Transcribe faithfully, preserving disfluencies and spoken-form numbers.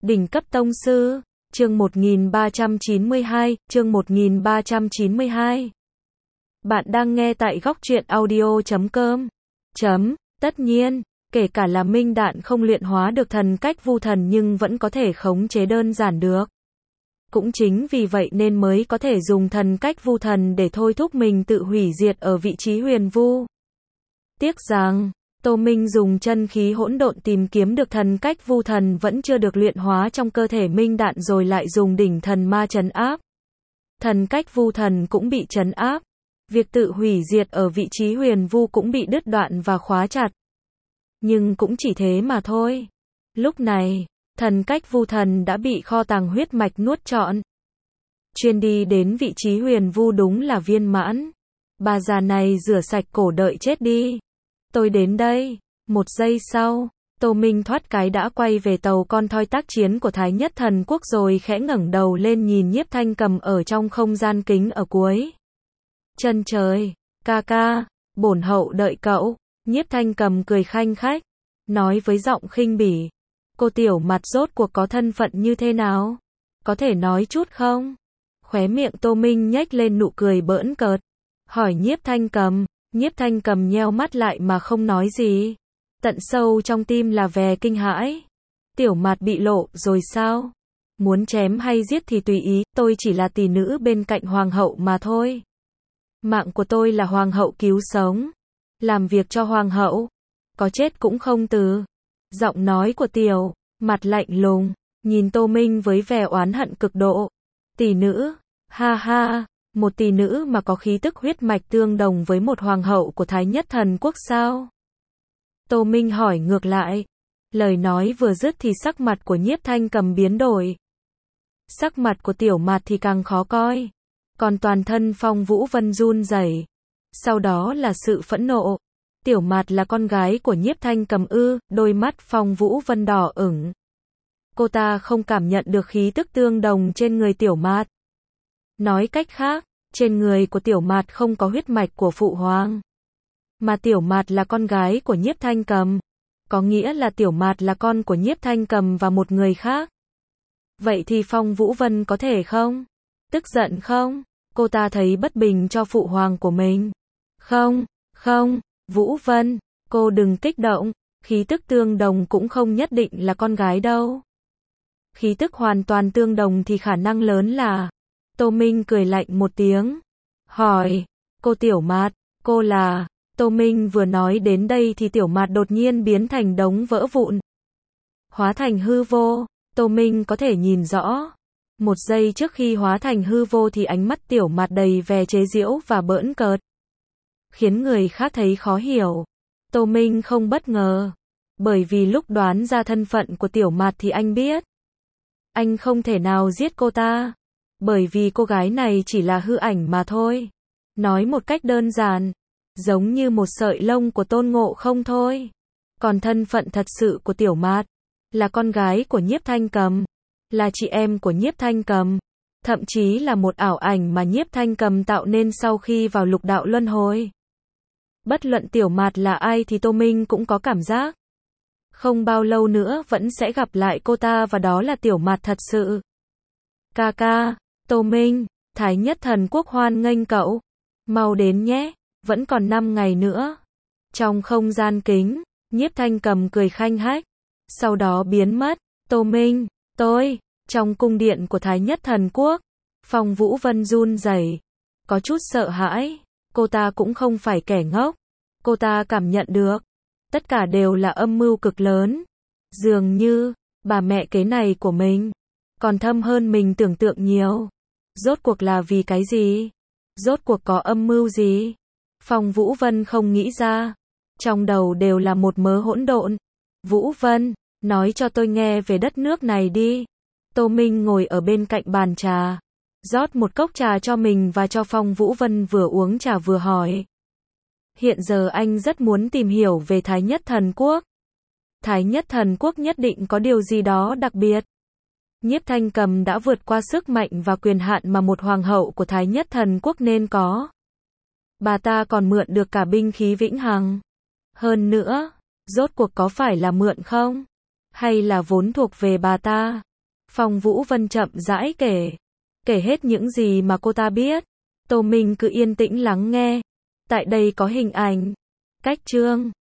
Đỉnh cấp tông sư, chương một nghìn ba trăm chín mươi hai, chương một nghìn ba trăm chín mươi hai. Bạn đang nghe tại góc truyện audio chấm com. Chấm, tất nhiên, kể cả là Minh Đạn không luyện hóa được thần cách vu thần nhưng vẫn có thể khống chế đơn giản được. Cũng chính vì vậy nên mới có thể dùng thần cách vu thần để thôi thúc mình tự hủy diệt ở vị trí huyền vu. Tiếc rằng, Tô Minh dùng chân khí hỗn độn tìm kiếm được thần cách vu thần vẫn chưa được luyện hóa trong cơ thể Minh Đạn rồi lại dùng đỉnh thần ma trấn áp. Thần cách vu thần cũng bị trấn áp. Việc tự hủy diệt ở vị trí huyền vu cũng bị đứt đoạn và khóa chặt. Nhưng cũng chỉ thế mà thôi. Lúc này, thần cách vu thần đã bị kho tàng huyết mạch nuốt trọn. Chuyên đi đến vị trí huyền vu đúng là viên mãn. Bà già này rửa sạch cổ đợi chết đi. Tôi đến đây. Một giây sau, Tô Minh thoát cái đã quay về tàu con thoi tác chiến của Thái Nhất Thần Quốc rồi khẽ ngẩng đầu lên nhìn Nhiếp Thanh Cầm ở trong không gian kính ở cuối chân trời. Ca ca, bổn hậu đợi cậu. Nhiếp Thanh Cầm cười khanh khách, nói với giọng khinh bỉ. Cô tiểu mặt rốt cuộc có thân phận như thế nào? Có thể nói chút không? Khóe miệng Tô Minh nhếch lên nụ cười bỡn cợt. Hỏi Nhiếp Thanh Cầm. Nhiếp Thanh Cầm nheo mắt lại mà không nói gì. Tận sâu trong tim là vẻ kinh hãi. Tiểu mặt bị lộ rồi sao? Muốn chém hay giết thì tùy ý, tôi chỉ là tỷ nữ bên cạnh hoàng hậu mà thôi. Mạng của tôi là hoàng hậu cứu sống. Làm việc cho hoàng hậu. Có chết cũng không từ. Giọng nói của tiểu mặt lạnh lùng, nhìn Tô Minh với vẻ oán hận cực độ. Tỷ nữ, ha ha, một tỷ nữ mà có khí tức huyết mạch tương đồng với một hoàng hậu của Thái Nhất Thần Quốc sao? Tô Minh hỏi ngược lại. Lời nói vừa dứt thì sắc mặt của Nhiếp Thanh Cầm biến đổi. Sắc mặt của tiểu mặt thì càng khó coi. Còn toàn thân Phong Vũ Vân run rẩy. Sau đó là sự phẫn nộ. Tiểu mặt là con gái của Nhiếp Thanh Cầm ư? Đôi mắt Phong Vũ Vân đỏ ửng. Cô ta không cảm nhận được khí tức tương đồng trên người tiểu mạt. Nói cách khác, trên người của tiểu mạt không có huyết mạch của phụ hoàng. Mà tiểu mạt là con gái của Nhiếp Thanh Cầm. Có nghĩa là tiểu mạt là con của Nhiếp Thanh Cầm và một người khác. Vậy thì Phong Vũ Vân có thể không? Tức giận không? Cô ta thấy bất bình cho phụ hoàng của mình. Không, không, Vũ Vân, cô đừng kích động. Khí tức tương đồng cũng không nhất định là con gái đâu. Khí tức hoàn toàn tương đồng thì khả năng lớn là... Tô Minh cười lạnh một tiếng. Hỏi, cô tiểu mạt, cô là... Tô Minh vừa nói đến đây thì tiểu mạt đột nhiên biến thành đống vỡ vụn. Hóa thành hư vô, Tô Minh có thể nhìn rõ. Một giây trước khi hóa thành hư vô thì ánh mắt tiểu mạt đầy vẻ chế giễu và bỡn cợt. Khiến người khác thấy khó hiểu. Tô Minh không bất ngờ. Bởi vì lúc đoán ra thân phận của tiểu mạt thì anh biết. Anh không thể nào giết cô ta. Bởi vì cô gái này chỉ là hư ảnh mà thôi. Nói một cách đơn giản. Giống như một sợi lông của Tôn Ngộ Không thôi. Còn thân phận thật sự của tiểu mạt là con gái của Nhiếp Thanh Cầm. Là chị em của Nhiếp Thanh Cầm. Thậm chí là một ảo ảnh mà Nhiếp Thanh Cầm tạo nên sau khi vào lục đạo luân hồi. Bất luận tiểu mạt là ai thì Tô Minh cũng có cảm giác. Không bao lâu nữa vẫn sẽ gặp lại cô ta và đó là tiểu mạt thật sự. Ca ca, Tô Minh, Thái Nhất Thần Quốc hoan nghênh cậu. Mau đến nhé, vẫn còn năm ngày nữa. Trong không gian kính, Nhiếp Thanh Cầm cười khanh khách. Sau đó biến mất. Tô Minh, tôi, trong cung điện của Thái Nhất Thần Quốc. Phong Vũ Vân run rẩy, có chút sợ hãi. Cô ta cũng không phải kẻ ngốc. Cô ta cảm nhận được. Tất cả đều là âm mưu cực lớn. Dường như, bà mẹ kế này của mình còn thâm hơn mình tưởng tượng nhiều. Rốt cuộc là vì cái gì? Rốt cuộc có âm mưu gì? Phong Vũ Vân không nghĩ ra. Trong đầu đều là một mớ hỗn độn. Vũ Vân, nói cho tôi nghe về đất nước này đi. Tô Minh ngồi ở bên cạnh bàn trà. Rót một cốc trà cho mình và cho Phong Vũ Vân vừa uống trà vừa hỏi. Hiện giờ anh rất muốn tìm hiểu về Thái Nhất Thần Quốc. Thái Nhất Thần Quốc nhất định có điều gì đó đặc biệt. Nhiếp Thanh Cầm đã vượt qua sức mạnh và quyền hạn mà một hoàng hậu của Thái Nhất Thần Quốc nên có. Bà ta còn mượn được cả binh khí vĩnh hằng. Hơn nữa, rốt cuộc có phải là mượn không? Hay là vốn thuộc về bà ta? Phong Vũ Vân chậm rãi kể. Kể hết những gì mà cô ta biết. Tô Minh cứ yên tĩnh lắng nghe. Tại đây có hình ảnh. Cách chương.